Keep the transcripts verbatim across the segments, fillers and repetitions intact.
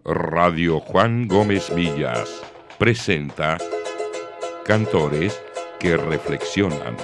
Radio Juan Gómez Villas presenta Cantores que Reflexionan.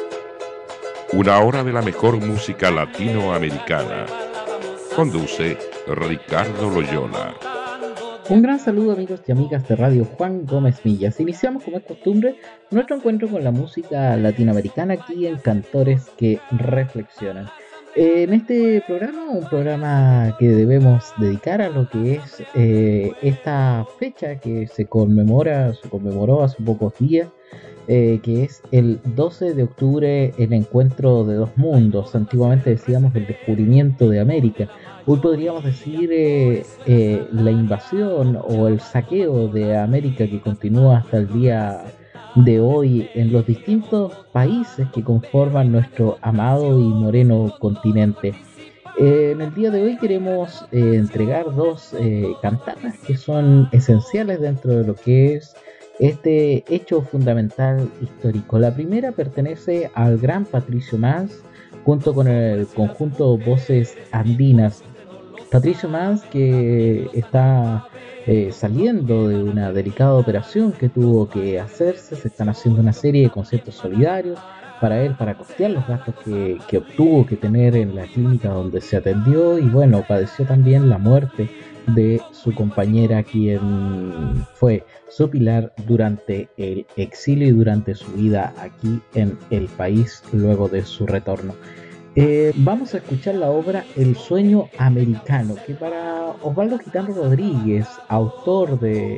Una hora de la mejor música latinoamericana. Conduce Ricardo Loyola. Un gran saludo, amigos y amigas de Radio Juan Gómez Villas. Iniciamos, como es costumbre, nuestro encuentro con la música latinoamericana aquí en Cantores que Reflexionan. En este programa, un programa que debemos dedicar a lo que es eh, esta fecha que se conmemora, se conmemoró hace pocos días, eh, que es el doce de octubre, el encuentro de dos mundos. Antiguamente decíamos el descubrimiento de América. Hoy podríamos decir eh, eh, la invasión o el saqueo de América que continúa hasta el día de hoy en los distintos países que conforman nuestro amado y moreno continente. Eh, en el día de hoy queremos eh, entregar dos eh, cantatas que son esenciales dentro de lo que es este hecho fundamental histórico. La primera pertenece al gran Patricio Manz junto con el conjunto Voces Andinas. Patricio Manz, que está eh, saliendo de una delicada operación que tuvo que hacerse, se están haciendo una serie de conciertos solidarios para él, para costear los gastos que, que obtuvo que tener en la clínica donde se atendió, y bueno, padeció también la muerte de su compañera, quien fue su pilar durante el exilio y durante su vida aquí en el país luego de su retorno. Eh, vamos a escuchar la obra El Sueño Americano, que para Osvaldo Gitano Rodríguez, autor de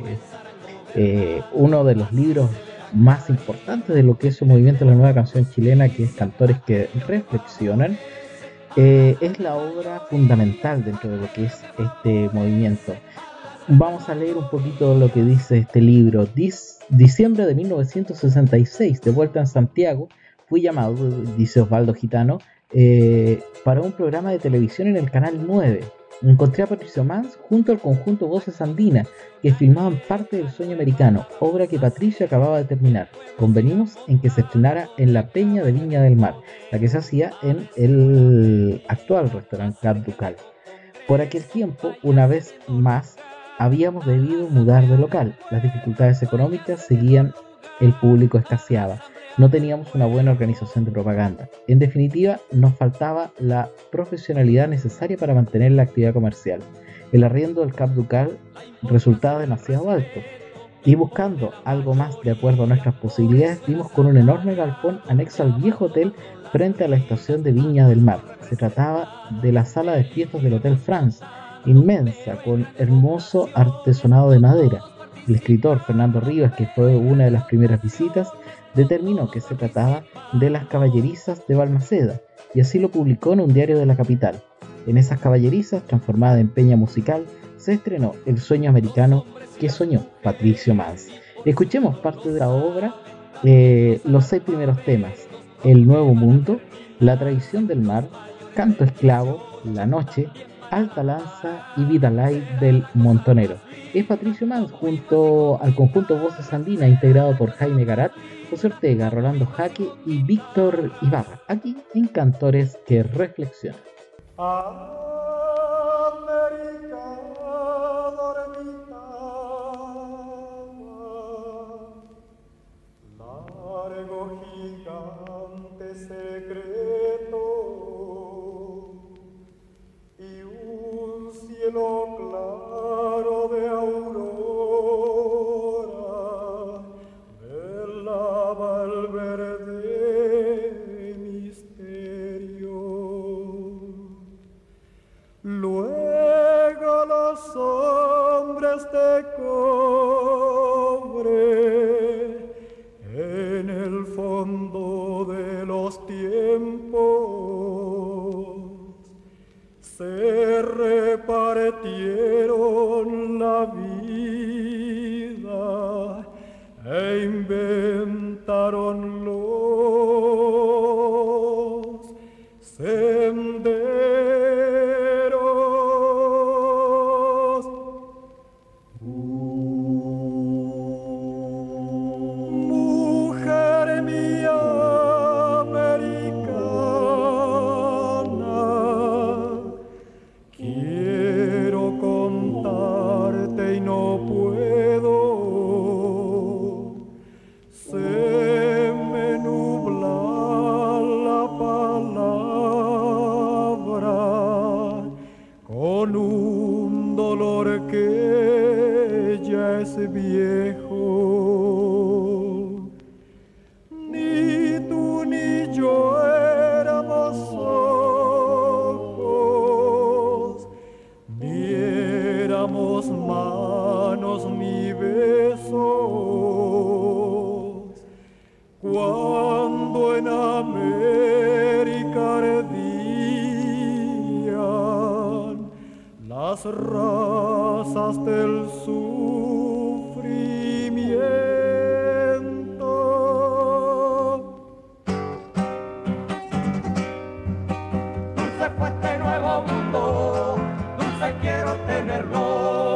eh, uno de los libros más importantes de lo que es el movimiento de la nueva canción chilena, que es Cantores que Reflexionan, eh, es la obra fundamental dentro de lo que es este movimiento. Vamos a leer un poquito lo que dice este libro. Dic- diciembre de mil novecientos sesenta y seis, de vuelta en Santiago, fui llamado, dice Osvaldo Gitano, eh, para un programa de televisión en el Canal nueve. Encontré a Patricio Manz junto al conjunto Voces Andinas, que filmaban parte del Sueño Americano, obra que Patricio acababa de terminar. Convenimos en que se estrenara en la Peña de Viña del Mar, la que se hacía en el actual restaurante Cap Ducal. Por aquel tiempo, una vez más, habíamos debido mudar de local. Las dificultades económicas seguían, el público escaseaba. No teníamos una buena organización de propaganda. En definitiva, nos faltaba la profesionalidad necesaria para mantener la actividad comercial. El arriendo del Cap Ducal resultaba demasiado alto. Y buscando algo más de acuerdo a nuestras posibilidades, dimos con un enorme galpón anexo al viejo hotel frente a la estación de Viña del Mar. Se trataba de la sala de fiestas del Hotel France, inmensa, con hermoso artesonado de madera. El escritor Fernando Rivas, que fue una de las primeras visitas, determinó que se trataba de las caballerizas de Balmaceda, y así lo publicó en un diario de la capital. En esas caballerizas, transformada en peña musical, se estrenó El Sueño Americano que soñó Patricio Manz. Escuchemos parte de la obra, eh, los seis primeros temas: El Nuevo Mundo, La Traición del Mar, Canto Esclavo, La Noche, Alta Lanza y Vida Light del Montonero. Es Patricio Manz junto al conjunto Voces Andinas, integrado por Jaime Garat, José Ortega, Rolando Jaque y Víctor Ibarra, aquí en Cantores que Reflexionan. América dormita, largo gigante secreto y un cielo claro de aurora velaba el verde misterio. Luego los hombres de cobre en el fondo de los tiempos se repartieron la vida e inventaron los senderos. Mujer mía americana, quiero contar amor que ya es viejo. Ni tú ni yo éramos ojos, ni éramos manos ni besos, cuando en América ardían las razas del sufrimiento. Dulce fue este nuevo mundo, dulce quiero tenerlo.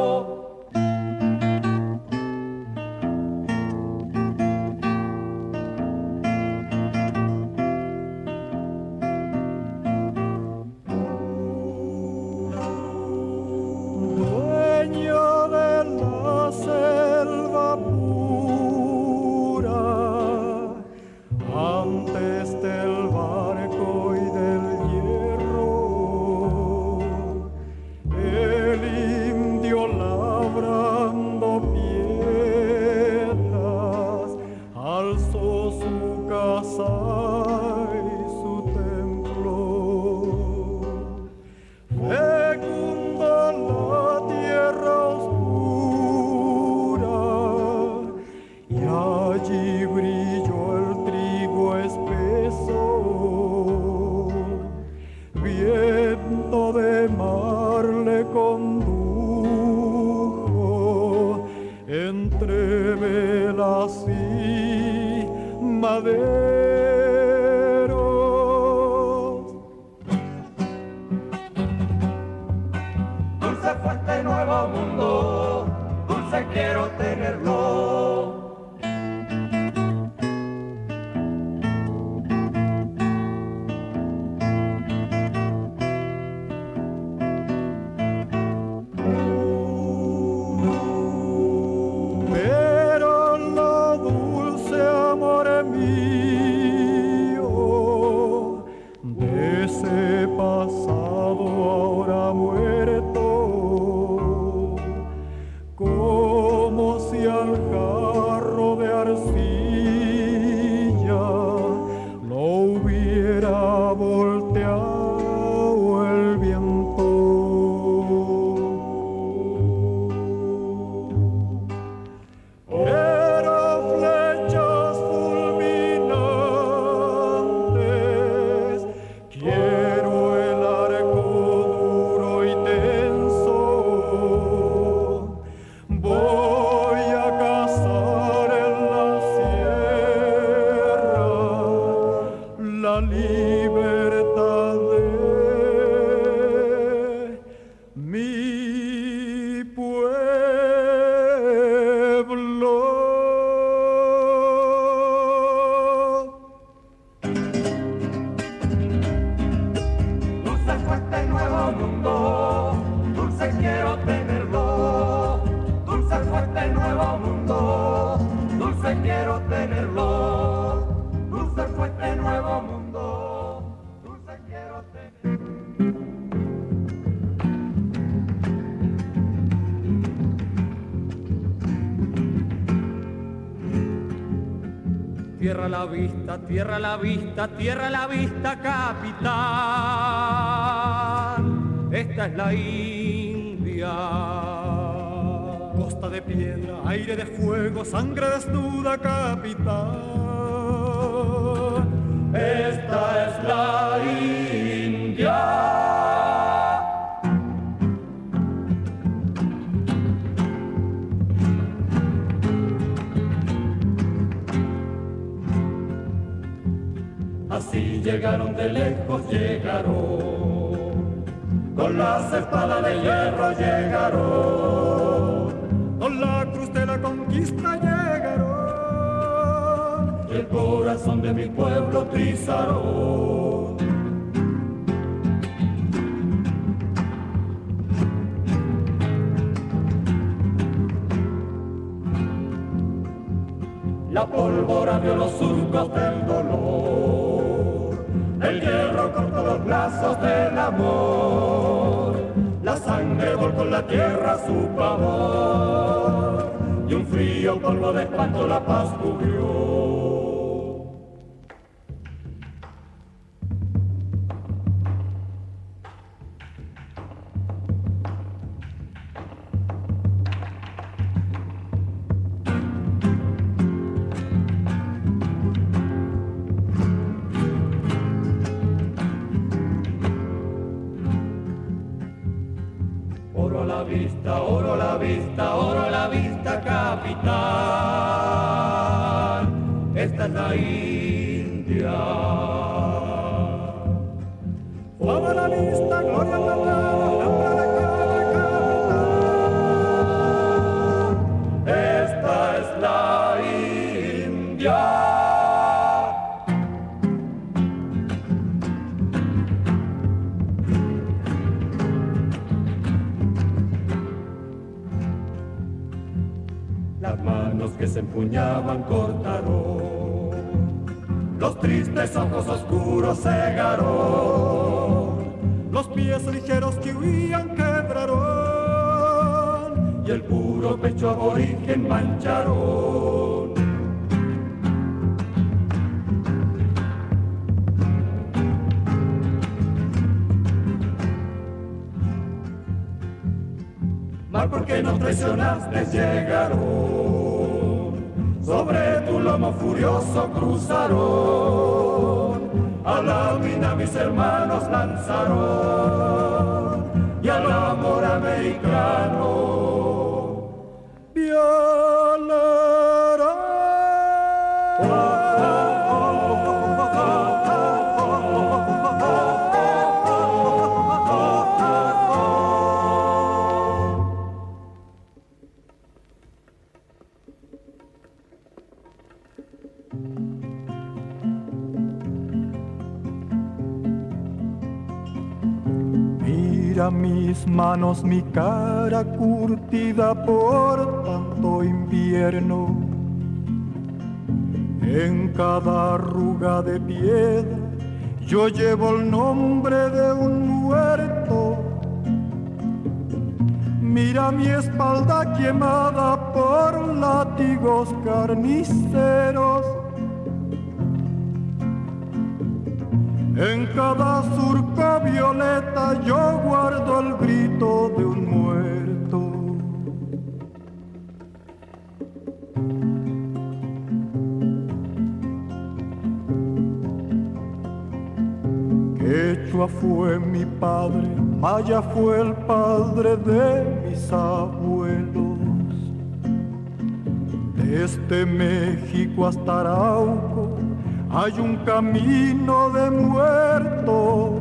Tierra la vista, tierra la vista, tierra la vista, capitán. Esta es la India. Costa de piedra, aire de fuego, sangre desnuda, capitán. Esta es la India. Así llegaron de lejos, llegaron, con las espadas de hierro llegaron, con la cruz de la conquista llegaron, y el corazón de mi pueblo pisaron. La pólvora vio los surcos del dolor, el hierro cortó los lazos del amor. La sangre volcó en la tierra su pavor, y un frío polvo de espanto la paz cubrió. Oro a la vista, oro a la vista, oro a la vista, capitán. Esta es la India. Oro a la vista, gloria a la nombre de cada capitán. Esta es la India. Las manos que se empuñaban cortaron, los tristes ojos oscuros cegaron, los pies ligeros que huían quebraron, y el puro pecho aborigen mancharon. Mal porque nos traicionaste llegaron, sobre tu lomo furioso cruzaron, a la mina mis hermanos lanzaron, y al amor americano violarán. Mira mis manos, mi cara curtida por tanto invierno. En cada arruga de piedra yo llevo el nombre de un muerto. Mira mi espalda quemada por látigos carniceros. En cada surco violeta yo guardo el grito de un muerto. Quechua fue mi padre, Maya fue el padre de mis abuelos. Desde México hasta Arauco hay un camino de muertos.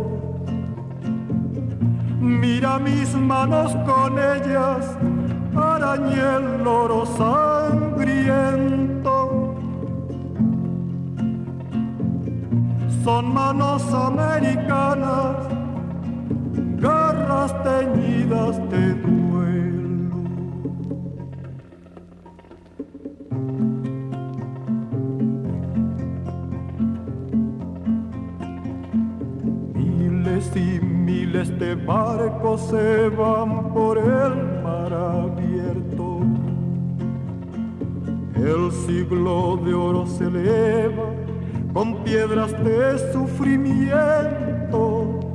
Mira mis manos, con ellas arañé el oro sangriento. Son manos americanas, garras teñidas de duelo. Miles y miles de barcos se van por el mar abierto. El siglo de oro se eleva con piedras de sufrimiento.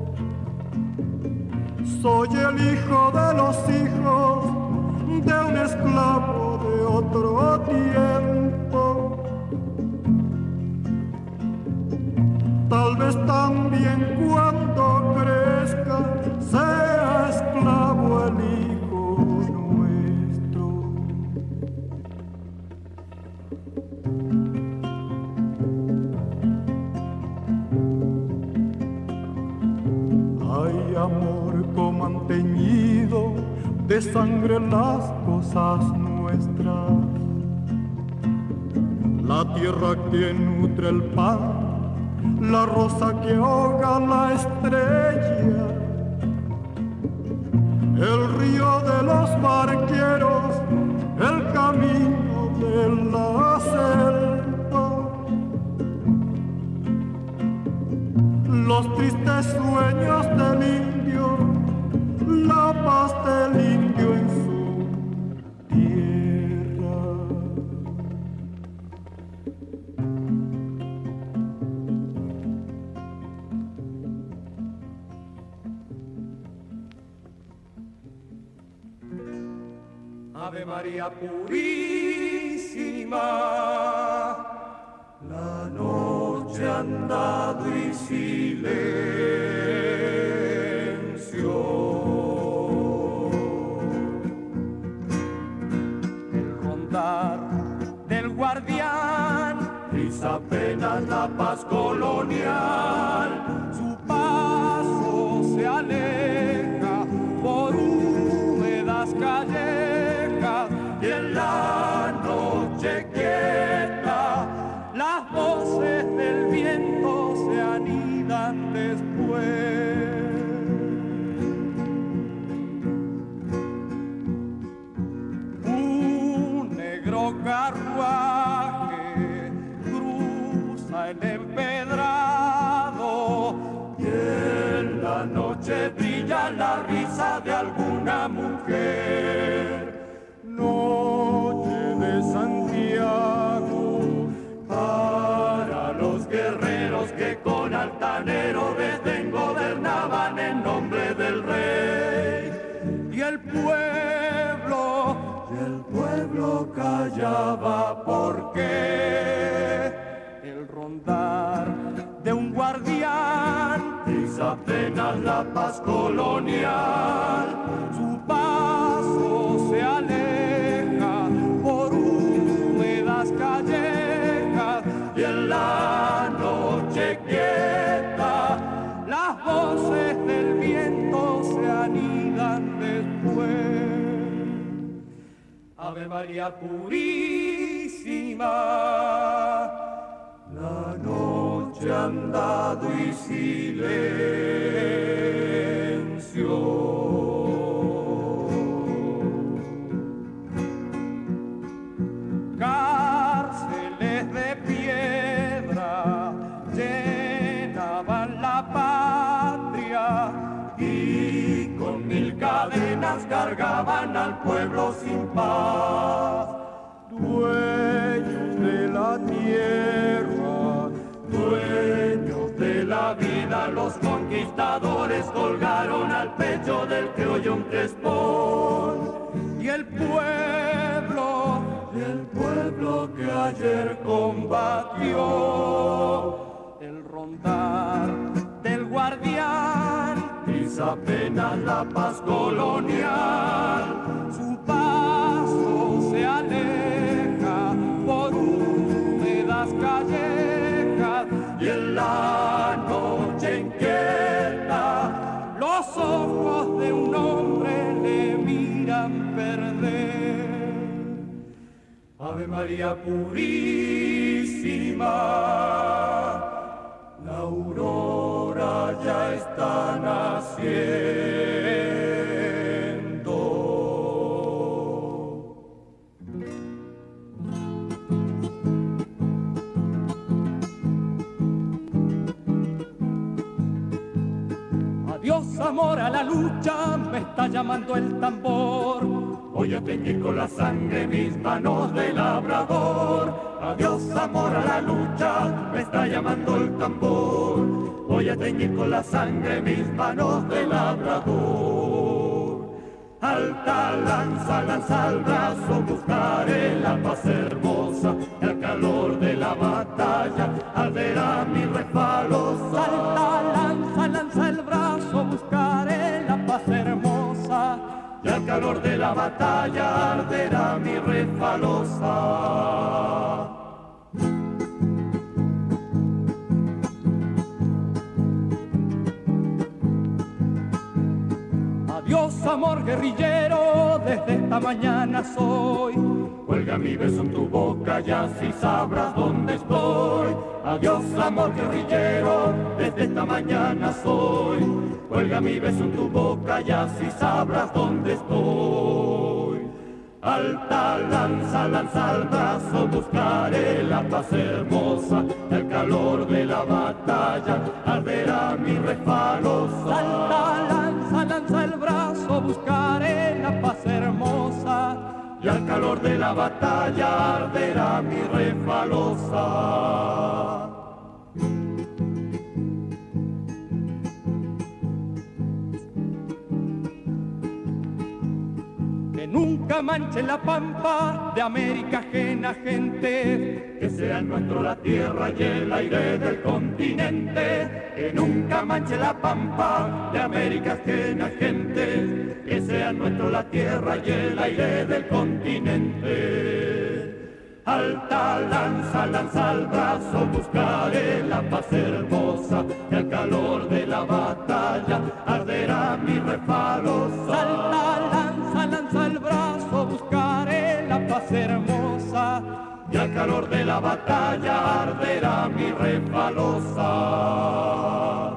Soy el hijo de los hijos de un esclavo de otro tiempo. Tal vez también cuando crezca sea esclavo el hijo nuestro. Hay amor como han teñido de sangre las cosas nuestras. La tierra que nutre el pan, la rosa que ahoga la estrella, el río de los barqueros, el camino de la selva, los tristes sueños del indio, la Ave María purísima. La noche ha andado y silencio. El rondar del guardián brisa apenas la paz colonial. Su paso se aleja por húmedas callejas y en la noche quieta las voces del viento se anidan después. Un negro carruaje cruza el empedrado y en la noche brilla la risa de alguna mujer. Noche de Santiago para los guerreros que con altanero desdén gobernaban en nombre del rey. Y el pueblo, y el pueblo callaba porque el rondar de un guardián es apenas la paz colonial. Su paso se aleja por húmedas callejas y en la noche quieta las voces del viento se anidan después. Ave María purísima, la noche ha andado y silencio. Cárceles de piedra llenaban la patria y con mil cadenas cargaban al pueblo sin paz. Dueños de la tierra, dueños de la vida, los conquistadores colgaron al pecho del criollo un crespón. Y el pueblo, y el pueblo que ayer combatió, el rondar del guardián es apenas la paz colonial. Su paso se aleja por húmedas callejas y en la noche inquieta los ojos de un hombre le miran perder. Ave María purísima, la aurora ya está naciendo. Adiós amor a la lucha, me está llamando el tambor. Voy a teñir con la sangre mis manos de labrador. Adiós amor a la lucha, me está llamando el tambor. Voy a teñir con la sangre mis manos de labrador. Alta lanza, lanza al brazo, buscaré la paz hermosa. El calor de la batalla arderá mi refalosa. Alta lanza, lanza el brazo, buscaré la paz hermosa. Y al calor de la batalla arderá mi refalosa. Adiós amor guerrillero, desde esta mañana soy. Cuelga mi beso en tu boca y así sabrás dónde estoy. Adiós amor guerrillero, desde esta mañana soy. Cuelga mi beso en tu boca y así sabrás dónde estoy. Alta lanza, lanza al brazo, buscaré la paz hermosa. El calor de la batalla arderá mi refalosa. Alta lanza, lanza el brazo, buscaré la paz hermosa. Y al calor de la batalla arderá mi refalosa. nunca manchen la pampa de América ajena gente. Que sea nuestro la tierra y el aire del continente. Que nunca manche la pampa de América ajena gente. Que sea nuestro la tierra y el aire del continente. Alta lanza, lanza al brazo, buscaré la paz hermosa, y al calor de la batalla arderá mi refalosa. Alta lanza, lanza al brazo, buscaré la paz hermosa, y al calor de la batalla arderá mi refalosa.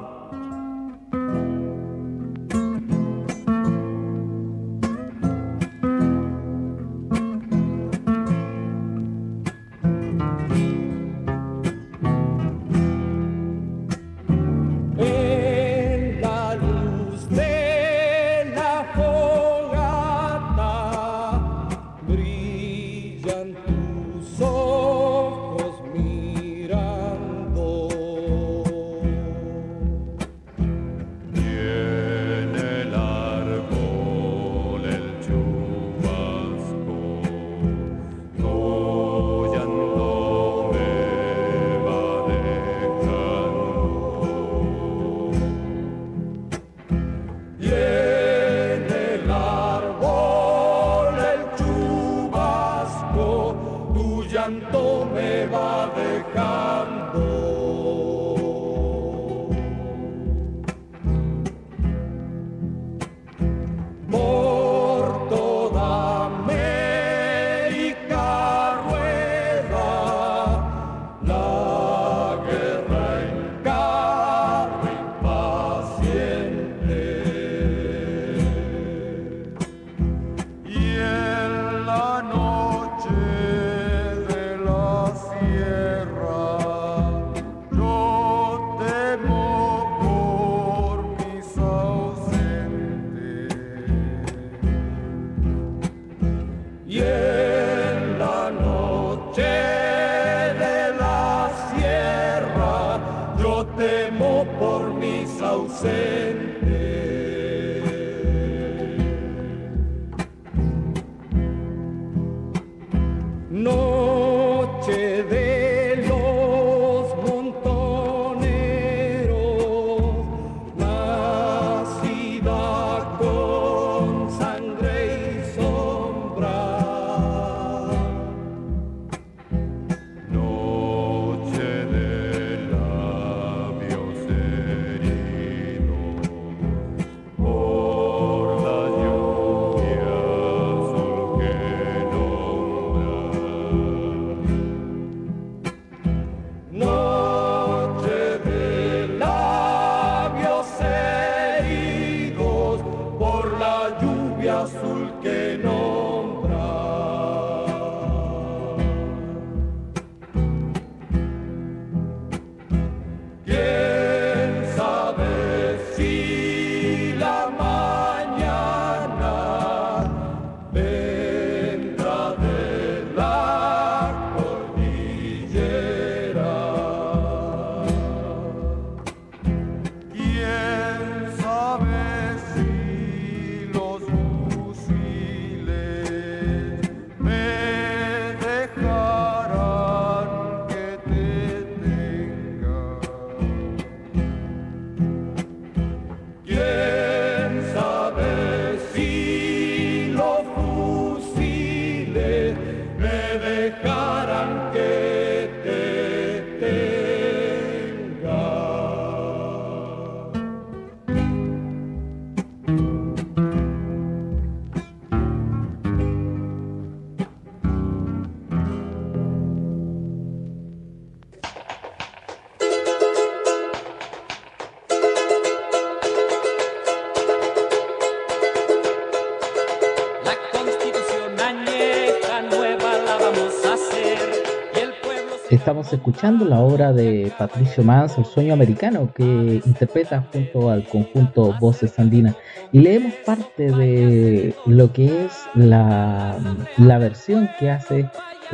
Estamos escuchando la obra de Patricio Mans, El sueño americano, que interpreta junto al conjunto Voces Andinas. Y leemos parte de lo que es la, la versión que hace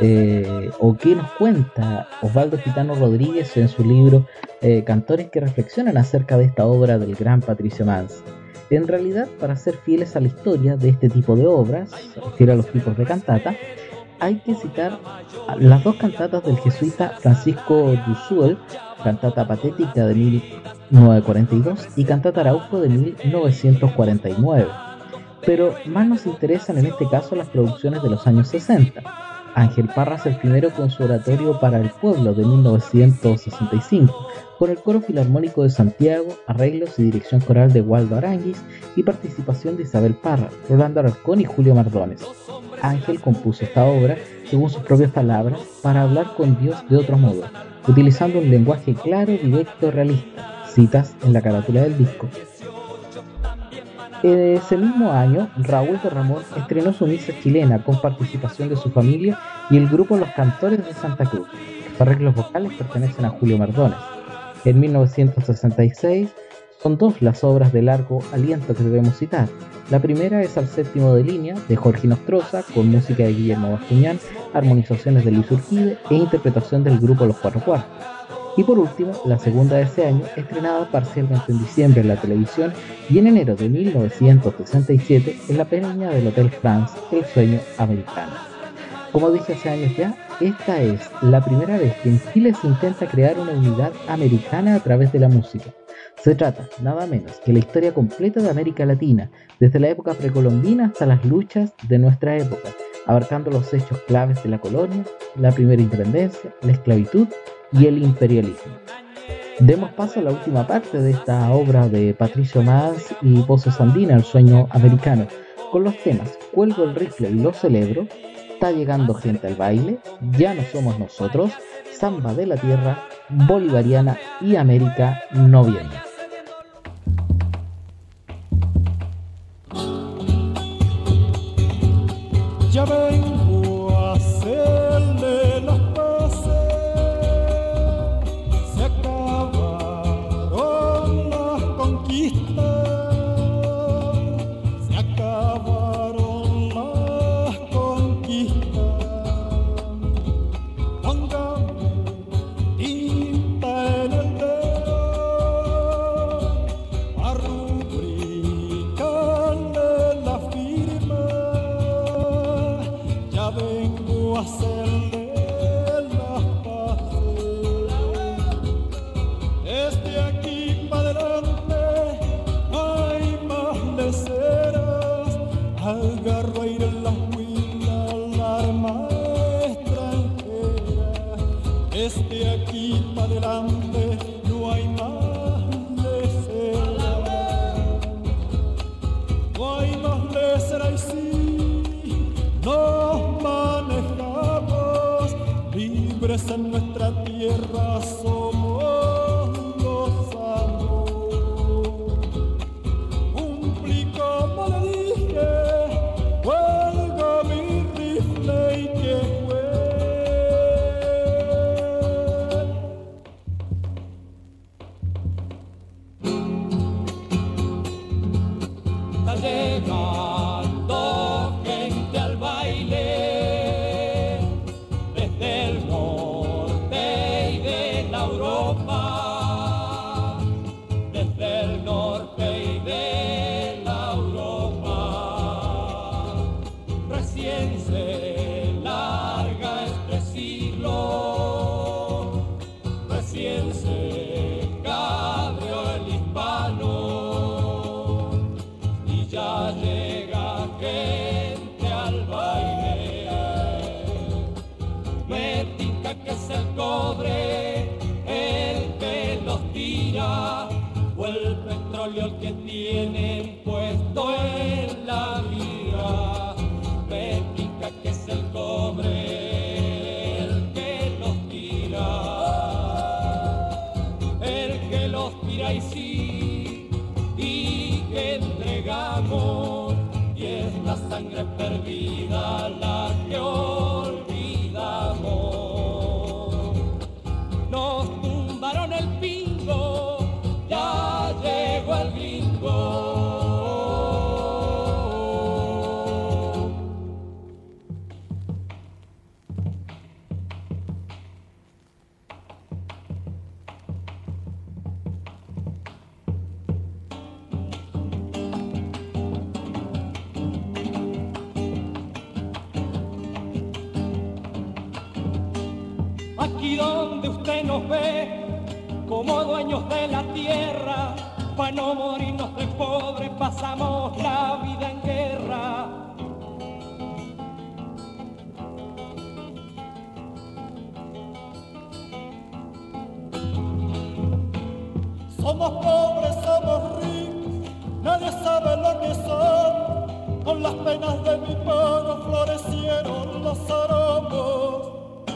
eh, o que nos cuenta Osvaldo Gitano Rodríguez en su libro eh, Cantores que reflexionan acerca de esta obra del gran Patricio Mans. En realidad, para ser fieles a la historia de este tipo de obras, se refiere a los tipos de cantata, hay que citar las dos cantatas del jesuita Francisco Dussel, Cantata Patética de mil novecientos cuarenta y dos y Cantata Araujo de mil novecientos cuarenta y nueve. Pero más nos interesan en este caso las producciones de los años sesenta. Ángel Parras el primero con su oratorio para el pueblo de mil novecientos sesenta y cinco, con el Coro Filarmónico de Santiago, arreglos y dirección coral de Waldo Aranguis y participación de Isabel Parra, Rolando Alarcón y Julio Mardones. Ángel compuso esta obra, según sus propias palabras, para hablar con Dios de otro modo, utilizando un lenguaje claro, directo, realista. Citas en la carátula del disco. Ese mismo año, Raúl de Ramón estrenó su misa chilena con participación de su familia y el grupo Los Cantores de Santa Cruz. Los arreglos vocales pertenecen a Julio Mardones. En mil novecientos sesenta y seis son dos las obras de largo aliento que debemos citar. La primera es Al séptimo de línea, de Jorge Nostroza, con música de Guillermo Bascuñán, armonizaciones de Luis Urquide e interpretación del grupo Los Cuatro Cuartos. Y por último, la segunda de ese año, estrenada parcialmente en diciembre en la televisión y en enero de mil novecientos sesenta y siete en la peña del Hotel France, El Sueño Americano. Como dije hace años ya, esta es la primera vez que en Chile se intenta crear una unidad americana a través de la música. Se trata, nada menos, que la historia completa de América Latina, desde la época precolombina hasta las luchas de nuestra época, abarcando los hechos claves de la colonia, la primera independencia, la esclavitud y el imperialismo. Demos paso a la última parte de esta obra de Patricio Mas y Pozo Sandina, El Sueño Americano, con los temas Cuelgo el rifle y lo celebro, Está llegando gente al baile, Ya no somos nosotros, Samba de la tierra, Bolivariana y América no viene. Ya vengo a hacerle las paces, se acabaron las conquistas, se acabaron las conquistas. Póngame tinta en el dedo a rubricarle la firma. Ya vengo a hacerle las paces. Desde aquí para adelante no hay más leceras. Agarro aire en las huilas, la arma extranjera. Desde aquí para adelante no hay más leceras. No hay más leceras y sí nos manejamos libres en nuestra tierra, somos gozanos. Cumplí como le dije, cuelgo mi rifle y que fue. Está llegando gente al baile desde el norte y de la Europa, desde el norte y de la Europa. Recién se larga este siglo, recién se cabrió el hispano y ya llega gente al baile. Me tinca que es el cobre el que los tira, o el petróleo el que tienen puesto en la mira. Me tinca que es el aquí donde usted nos ve, como dueños de la tierra, para no morirnos de pobre, pasamos la vida en guerra. Somos pobres, somos ricos, nadie sabe lo que son. Con las penas de mi pueblo florecieron los aromos.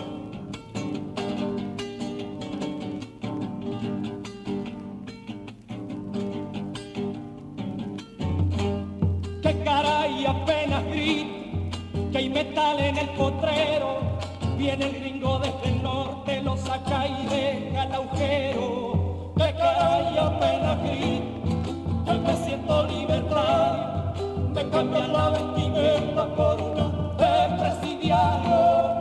Que caray, apenas grito, que hay metal en el potrero. Viene el gringo desde el norte, lo saca y deja el agujero. Que caray, apenas grito, que me siento libertario, me cambian la vestimenta por una de presidiario.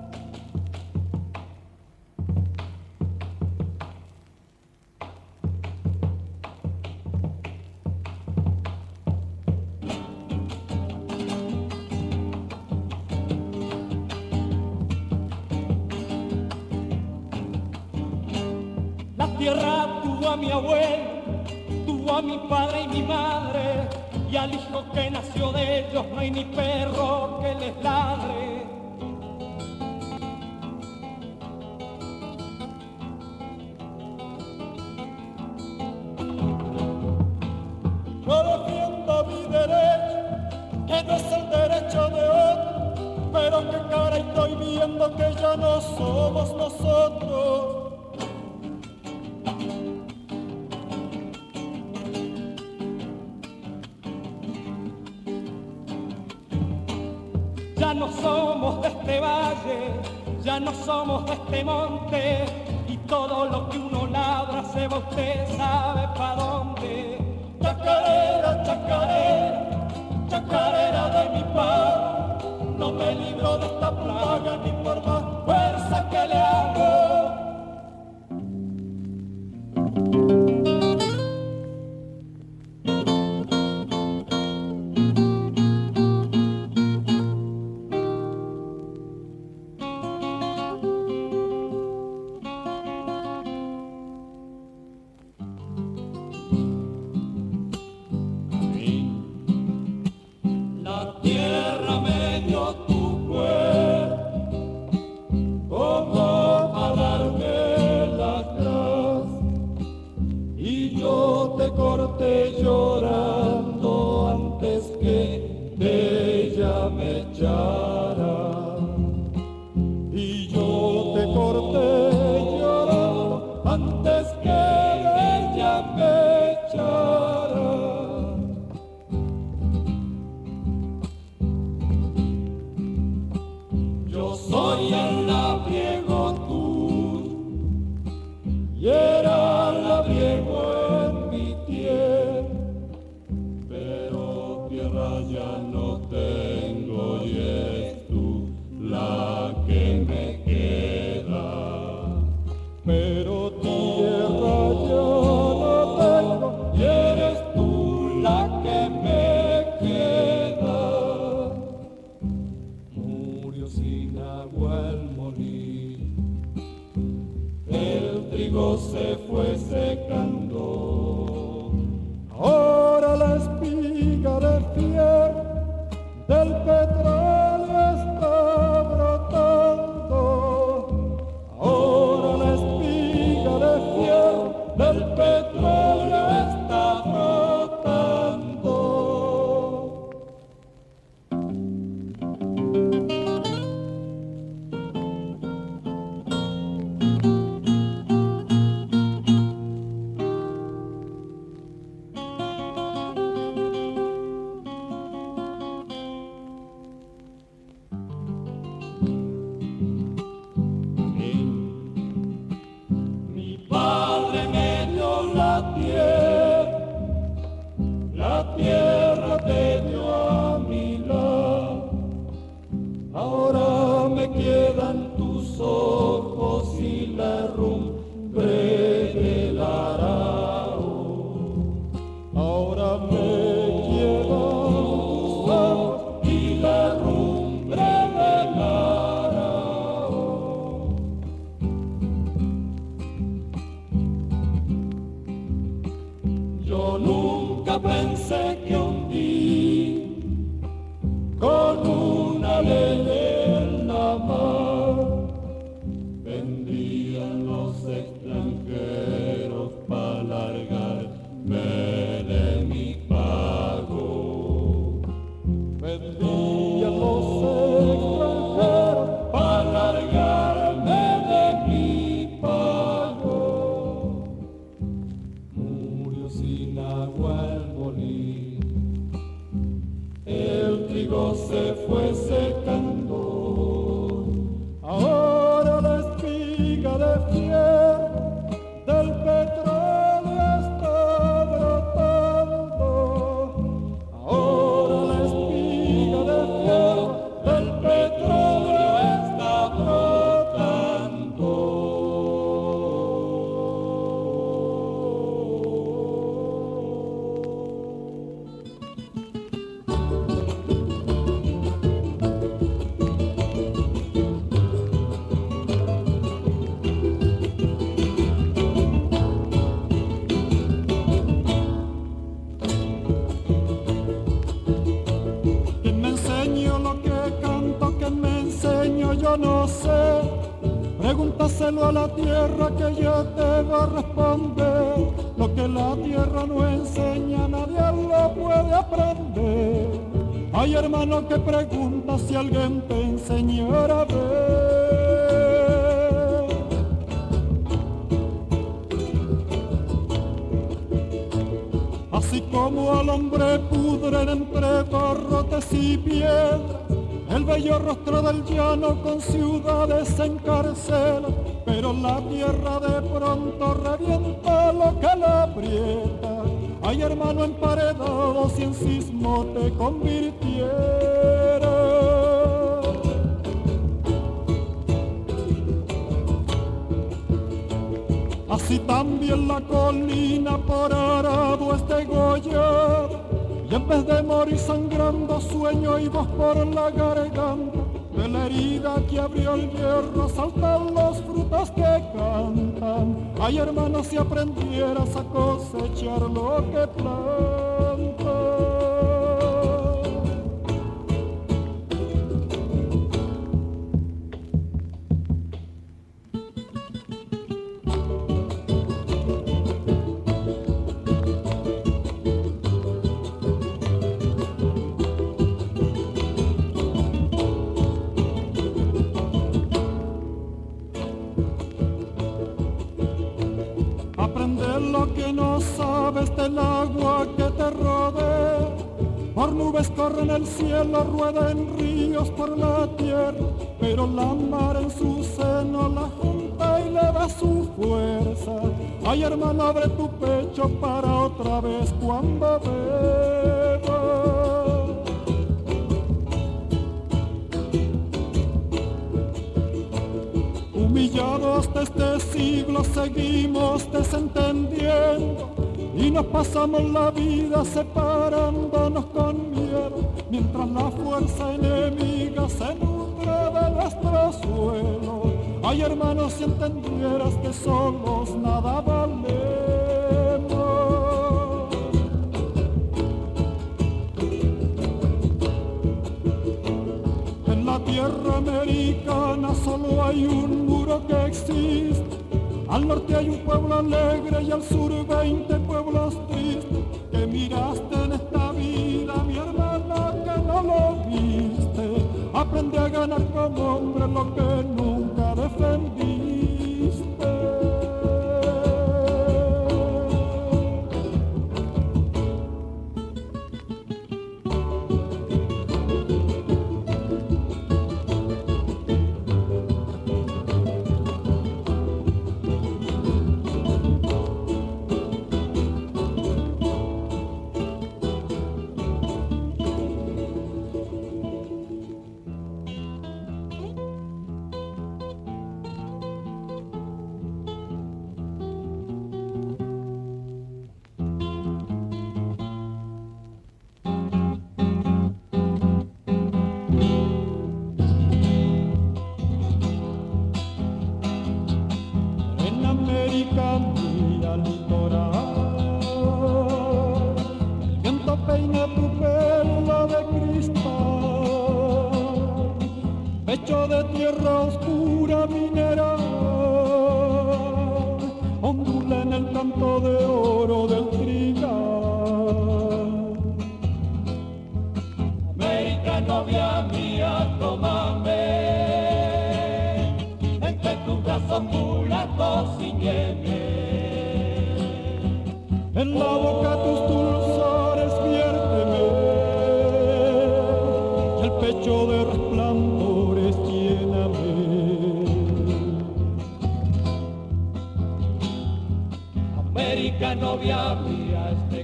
La tierra tuvo a mi abuelo, tuvo a mi padre y mi madre, y al hijo que nació de ellos no hay ni perro que les ladre. Yo defiendo mi derecho, que no es el derecho de otro, pero que cara estoy viendo que ya no somos nosotros. Ya no somos de este valle, ya no somos de este monte, y todo lo que uno labra se va usted sabe pa' dónde. Chacarera, chacarera, chacarera de mi padre, no me libro de esta plaga ni por más fuerza que le hago. yo no sé. Pregúntaselo a la tierra que ella te va a responder. Lo que la tierra no enseña nadie lo puede aprender. Hay hermano que pregunta si alguien te enseñara a ver. Así como al hombre pudren entre barrotes y piedras, el bello rostro del llano con ciudades se encarcela, pero la tierra de pronto revienta lo que la aprieta. Ay, hermano emparedado, si en sismo te convirtiera. Así también la colina por arado es degollada, y en vez de morir sangrando sueño y voz por la garganta. De la herida que abrió el hierro saltan los frutos que cantan. Ay, hermano, si aprendieras a cosechar lo que plantas. Lo que no sabes del agua que te rodea, por nubes corre en el cielo, rueda en ríos por la tierra, pero la mar en su seno la junta y le da su fuerza. Ay, hermano, abre tu pecho para otra vez cuando bebas. Humillados de este siglo seguimos desentendiendo y nos pasamos la vida separándonos con miedo, mientras la fuerza enemiga se nutre de nuestro suelo. Ay, hermanos, si entendieras que solos nada valemos. En la tierra americana solo hay un muro que existe. Al norte hay un pueblo alegre y al sur veinte pueblos tristes. Que miraste en esta vida, mi hermana, que no lo viste. Aprende a ganar como hombre lo que nunca defendiste. Pecho de tierra oscura minera, ondula en el canto de oro del trigal. América, novia mía, tómame, entre tus brazos mulatos ciñeme. En la boca tus dulzores viérteme, y el pecho de resplandores lléname. América, novia mía, este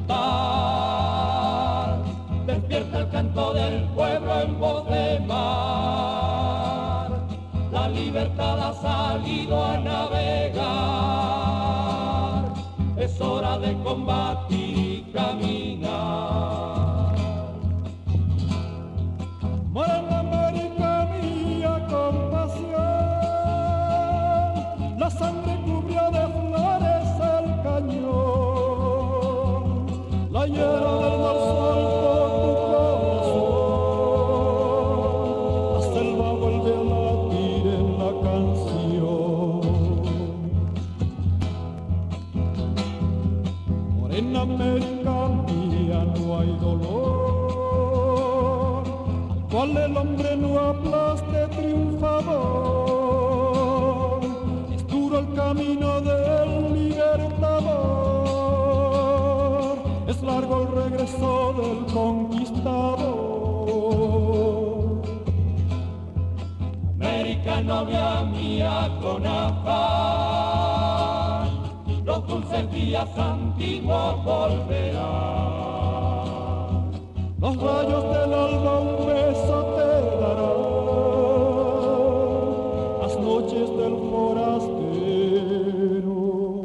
cantar despierta el canto del pueblo en voz de mar. La libertad ha salido a navegar, es hora de combatir y caminar. Muere en América mía con pasión, la sangre cubrió de flores el cañón, la hiera del mar soltó tu corazón, la selva vuelve a la amor. Es duro el camino del libertador, es largo el regreso del conquistador. América, novia mía, con afán, los dulces días antiguos volverán. Los rayos del alba un beso te darán, las noches del forastero.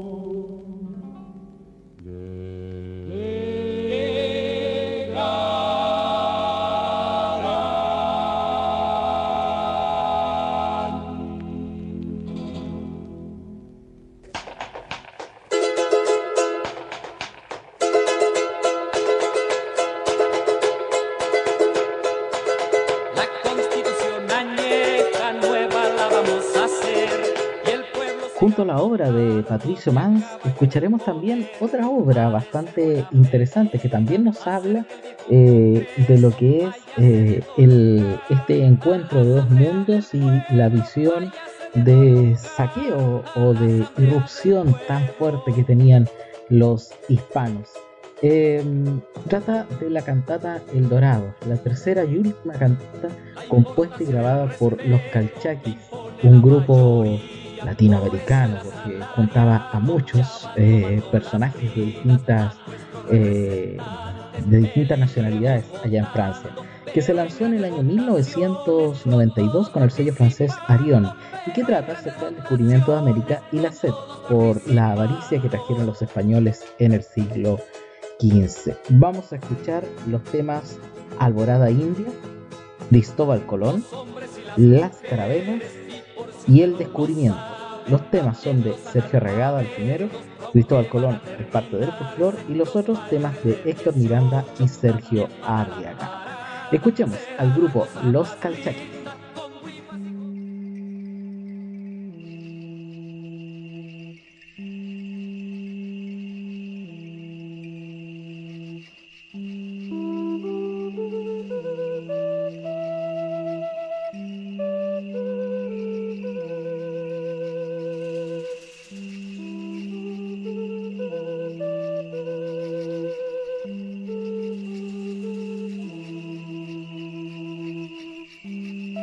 Junto a la obra de Patricio Mans, escucharemos también otra obra bastante interesante que también nos habla eh, de lo que es eh, el, este encuentro de dos mundos y la visión de saqueo o de irrupción tan fuerte que tenían los hispanos. Eh, trata de la cantata El Dorado, la tercera y última cantata compuesta y grabada por Los Calchaquis, un grupo latinoamericano, porque juntaba a muchos eh, personajes de distintas eh, de distintas nacionalidades allá en Francia, que se lanzó en el año mil novecientos noventa y dos con el sello francés Arion, y que trata acerca del descubrimiento de América y la sed por la avaricia que trajeron los españoles en el siglo quince. Vamos a escuchar los temas Alborada India, Cristóbal Colón, Las Carabelas y El Descubrimiento. Los temas son de Sergio Regada, el primero, Cristóbal Colón es parte del folclore, y los otros temas de Héctor Miranda y Sergio Arriaga. Escuchemos al grupo Los Calchaquis. Thank you.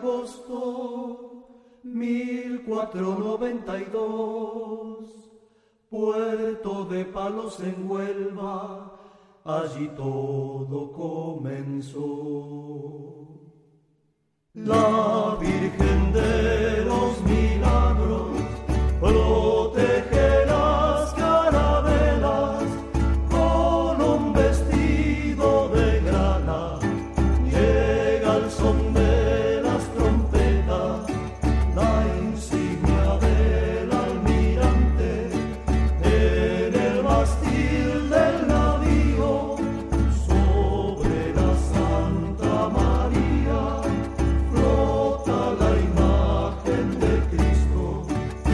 agosto mil cuatrocientos noventa y dos, Puerto de Palos en Huelva, allí todo comenzó. La Virgen de los Milagros protege las carabelas con un vestido de grana. Llega el son de las trompetas, la insignia del almirante en el mástil del navío. Sobre la Santa María flota la imagen de Cristo.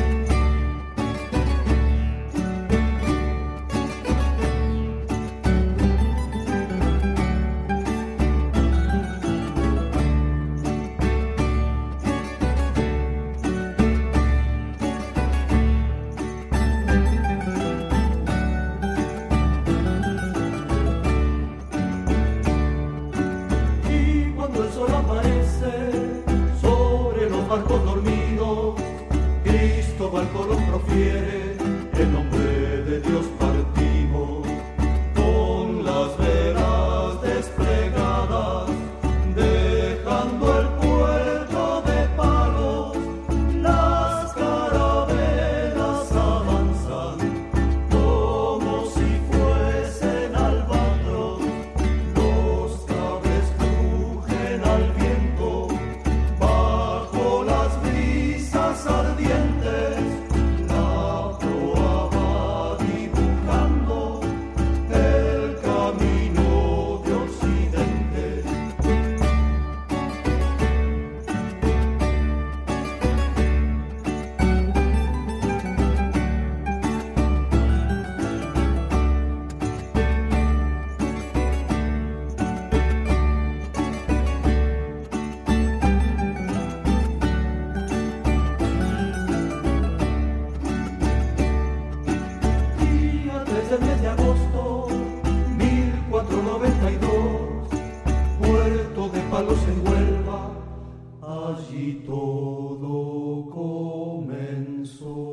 Y cuando el sol aparece sobre los barcos dormidos, Cristóbal Colón profiere el nombre de Dios. Partimos con las velas desplegadas, dejando el puerto de Palos. Las carabelas avanzan como si fuesen albatros, los cables crujen al viento bajo las brisas ardientes. La proa va dibujando el camino de Occidente. Día tres del mes de agosto mil cuatrocientos noventa y dos, Puerto de Palos en Huelva, allí todo comenzó.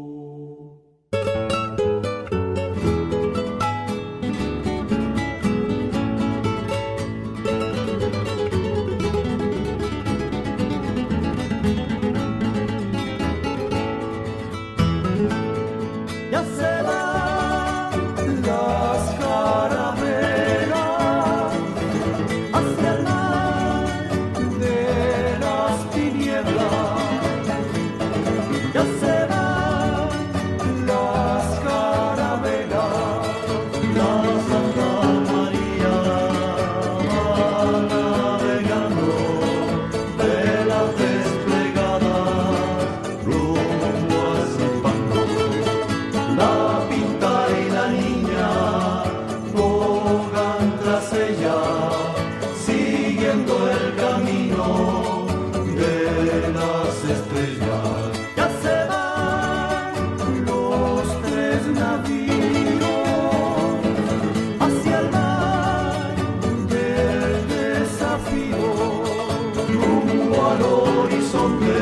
Ya se van las carabelas hacia el mar de las tinieblas. Ya se van las carabelas, la Santa María va navegando, velas desplegadas rumbo a Zimpango. La Pinta y la niña bogan tras ella, siguiendo el camino de las estrellas. Ya se van los tres navíos hacia el mar del desafío, rumbo al horizonte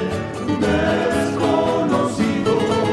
desconocido.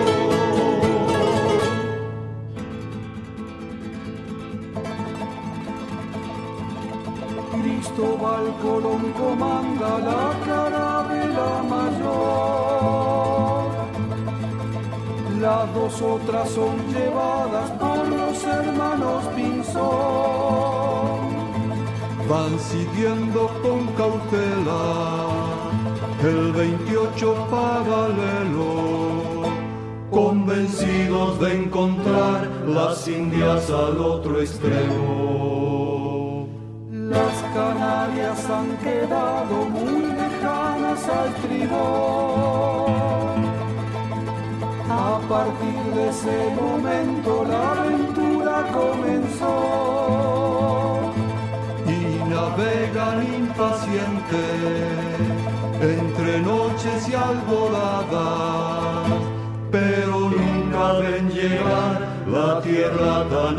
Cristóbal Colón comanda la carabela mayor. Las dos otras son llevadas por los hermanos Pinzón. Van siguiendo con cautela el veintiocho paralelo, convencidos de encontrar las Indias al otro extremo. Las Canarias han quedado muy lejanas al tribón. A partir de ese momento la aventura comenzó. Y navegan impacientes entre noches y alboradas, pero nunca ven llegar la tierra tan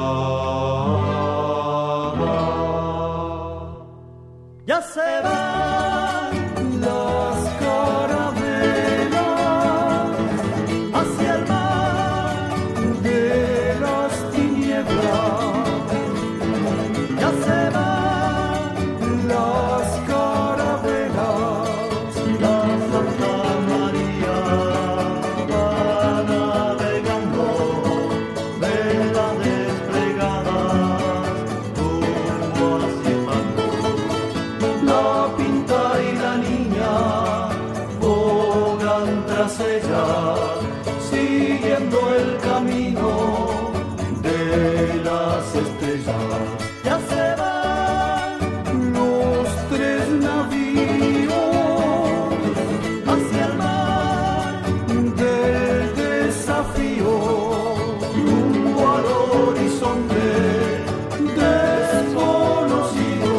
esperada. Ya se va siguiendo el camino de las estrellas. Ya se van los tres navíos hacia el mar del desafío, rumbo al horizonte desconocido.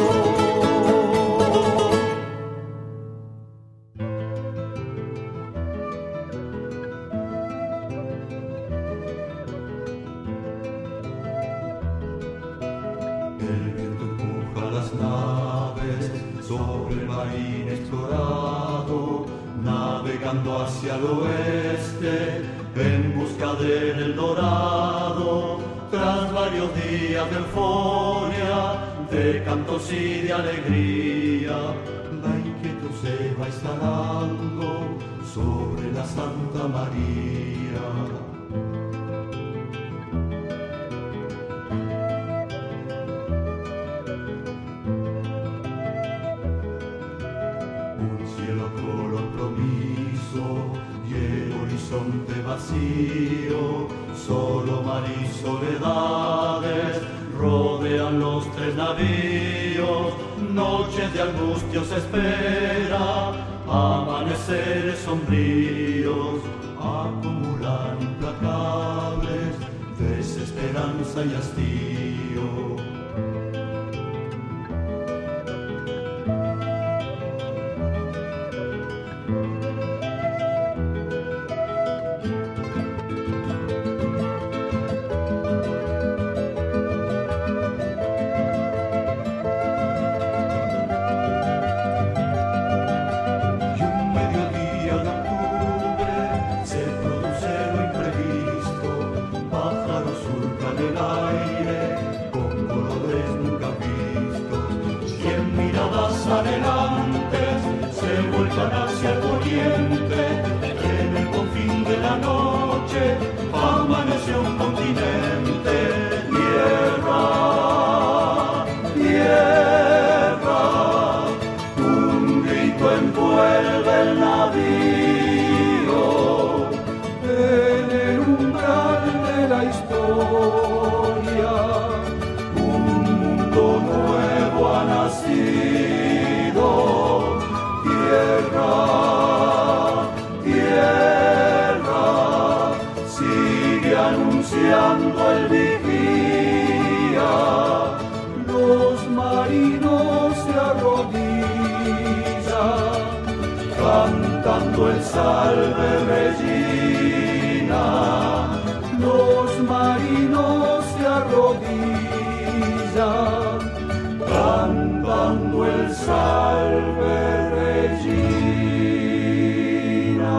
El viento empuja las naves sobre el mar inexplorado, navegando hacia el oeste en busca del Eldorado. Tras varios días de euforia, de cantos y de alegría, la inquietud se va instalando sobre la Santa María. Un cielo color plomizo y el horizonte vacío, solo mar y soledades rodean los tres navíos. Noches de angustia se espera, amaneceres sombríos acumulan implacables desesperanza y hastío. Adelantes se vuelcan hacia el poniente, en el confín de la noche amaneció un continente. Tierra, tierra, un grito envuelve el navío, en el umbral de la historia un mundo nuevo ha nacido. Tierra, tierra, sigue anunciando el vigía. Los marinos se arrodillan, cantando el Salve Regina. Los marinos se arrodillan, cantando el Salve Regina.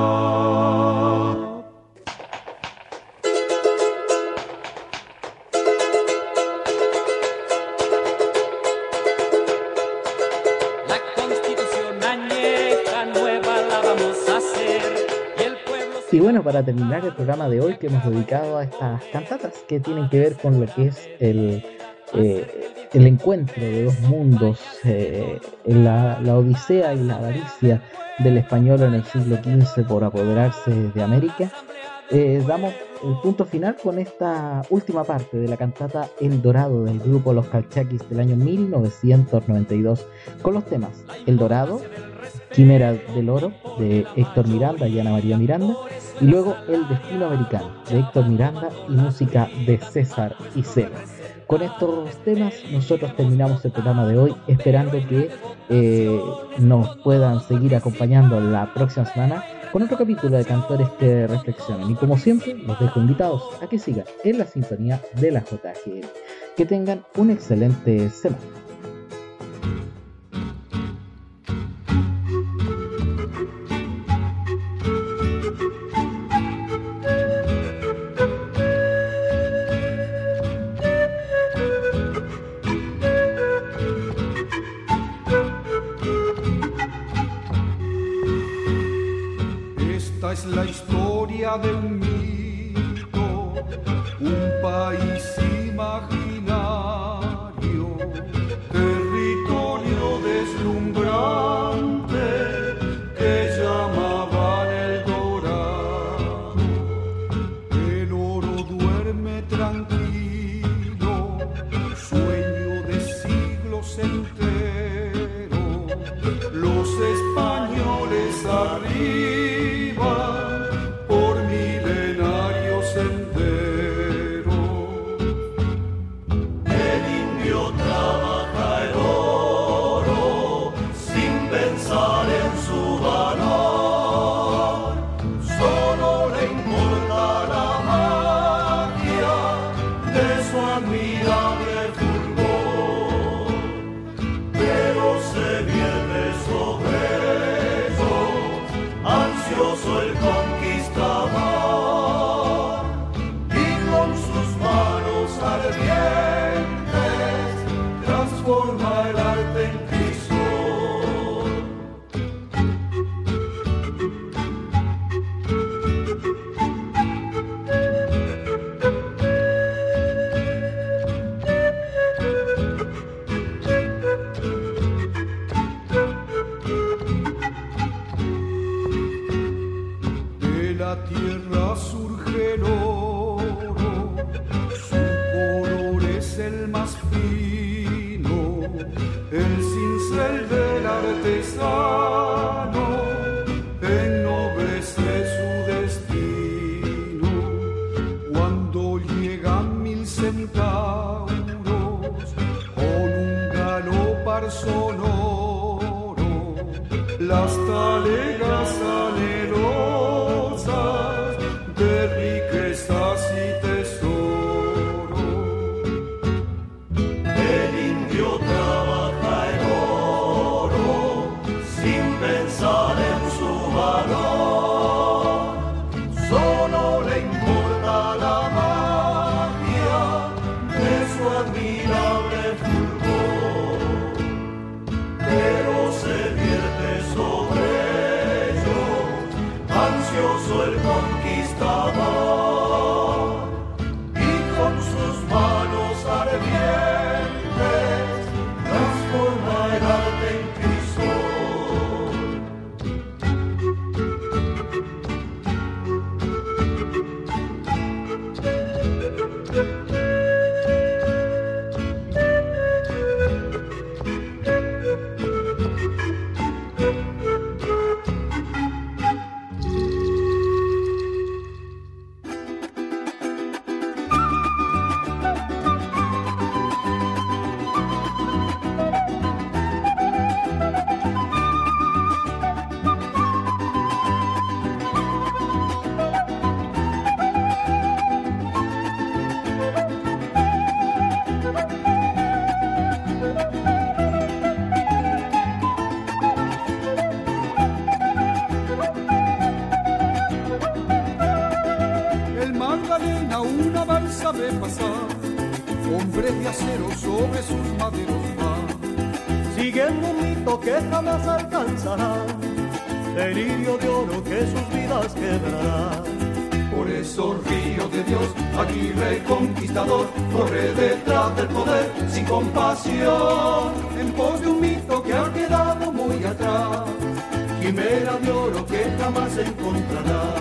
La Constitución añeja nueva la vamos a hacer y el pueblo... Y bueno, para terminar el programa de hoy que hemos dedicado a estas cantatas que tienen que ver con lo que es el... Eh, el encuentro de dos mundos, eh, la, la odisea y la avaricia del español en el siglo quince por apoderarse de América, eh, damos el punto final con esta última parte de la cantata El Dorado del grupo Los Calchaquis del año mil novecientos noventa y dos, con los temas El Dorado, Quimera del Oro de Héctor Miranda y Ana María Miranda, y luego El Destino Americano de Héctor Miranda y música de César Isela. Con estos temas nosotros terminamos el programa de hoy, esperando que eh, nos puedan seguir acompañando la próxima semana con otro capítulo de Cantores que Reflexionan. Y como siempre, los dejo invitados a que sigan en la sintonía de la J G L. Que tengan una excelente semana. Esta es la historia de un mito, un país imaginario, sonoro, las talegas anhelosas de riquezas y tesoro. El indio trabaja en oro sin pensar en su valor, solo le importa la magia de su admirable fulgor, pero se vierte sobre ellos ansioso el conquistador, y con sus manos ardientes transforma el arte en crisol. El Magdalena una balsa ve pasar, hombres de acero sobre sus maderos van, Siguiendo un mito que jamás alcanzará, delirio de oro que sus vidas quebrará. por eso río de Dios, Aguirre conquistador, corre detrás del poder sin compasión, en pos de un mito que ha quedado muy atrás, quimera de oro que jamás se encontrará.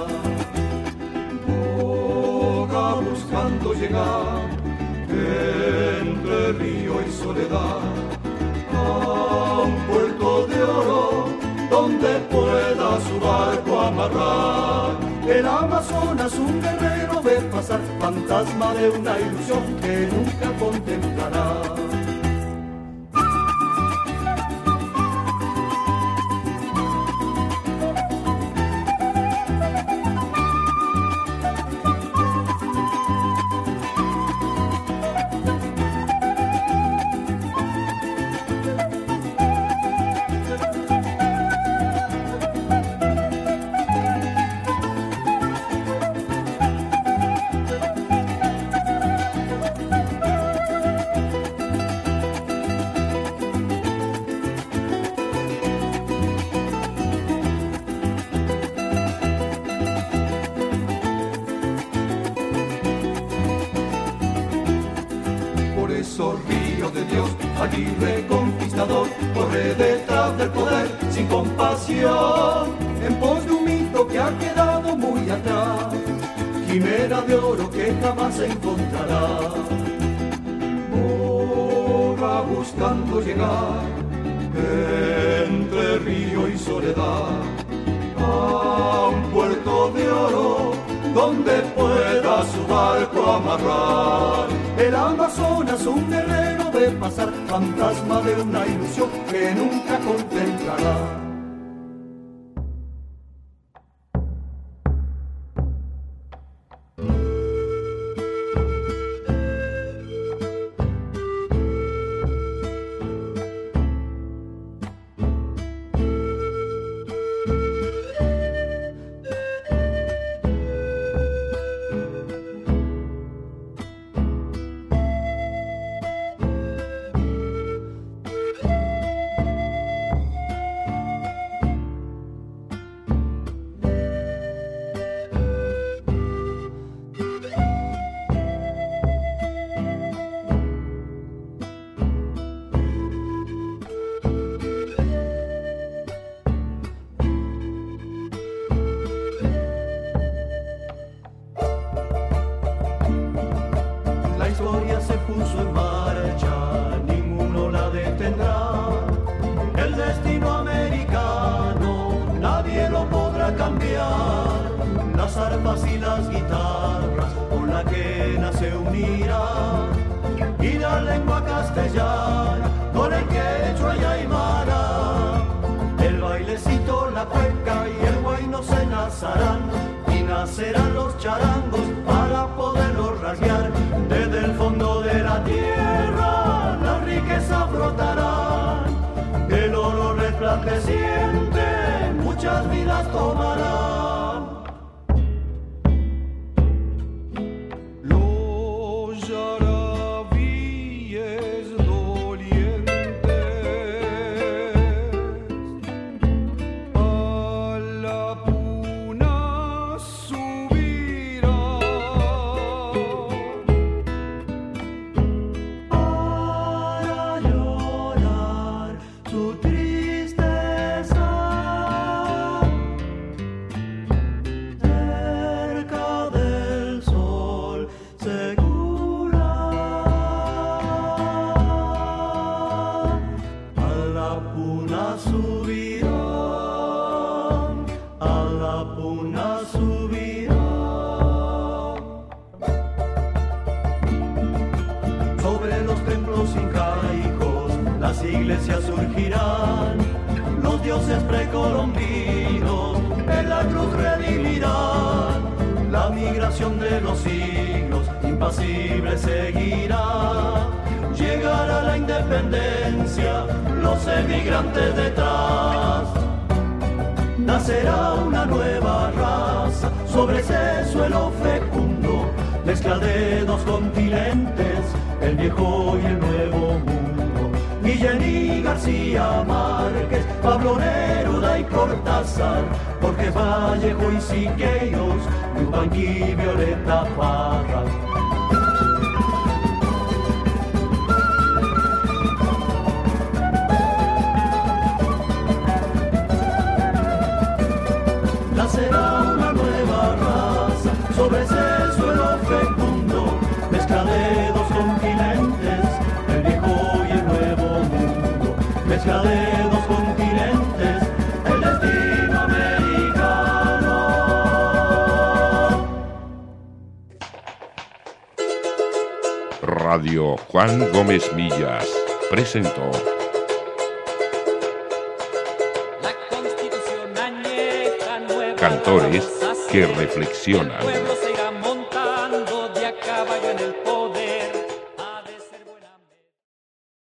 Boga buscando llegar entre río y soledad a un puerto de oro donde pueda su barco amarrar. El Amazonas un guerrero ve pasar, fantasma de una ilusión que nunca contemplará. Río de Dios, Aguirre conquistador, corre detrás del poder sin compasión, en pos de un mito que ha quedado muy atrás, quimera de oro que jamás se encontrará. Boga buscando llegar entre río y soledad a un puerto de oro donde pueda su barco amarrar. El Amazonas un guerrero ve pasar, fantasma de una ilusión que nunca contemplará. Las arpas y las guitarras con la quena se unirán, y la lengua castellana con el quechua y pasarán y nacerán los charangos para poderlos rasguear. Desde el fondo de la tierra la riqueza brotarán, el oro resplandeciente muchas vidas tomarán. Iglesias surgirán, los dioses precolombinos en la cruz redimirán. La migración de los siglos impasible seguirá. Llegará la independencia, los emigrantes detrás. Nacerá una nueva raza sobre ese suelo fecundo, mezcla de dos continentes, el viejo y el nuevo mundo. Guillén y García Márquez, Pablo Neruda y Cortázar, Jorge Vallejo y Siqueiros, Yupanqui y Violeta Parra. Nacerá una nueva raza sobre ese suelo fecundo, mezcla de dos continentes, el viejo y el nuevo mundo, mezcla de dos continentes, el destino americano. Radio Juan Gómez Millas presentó Cantores que reflexionan.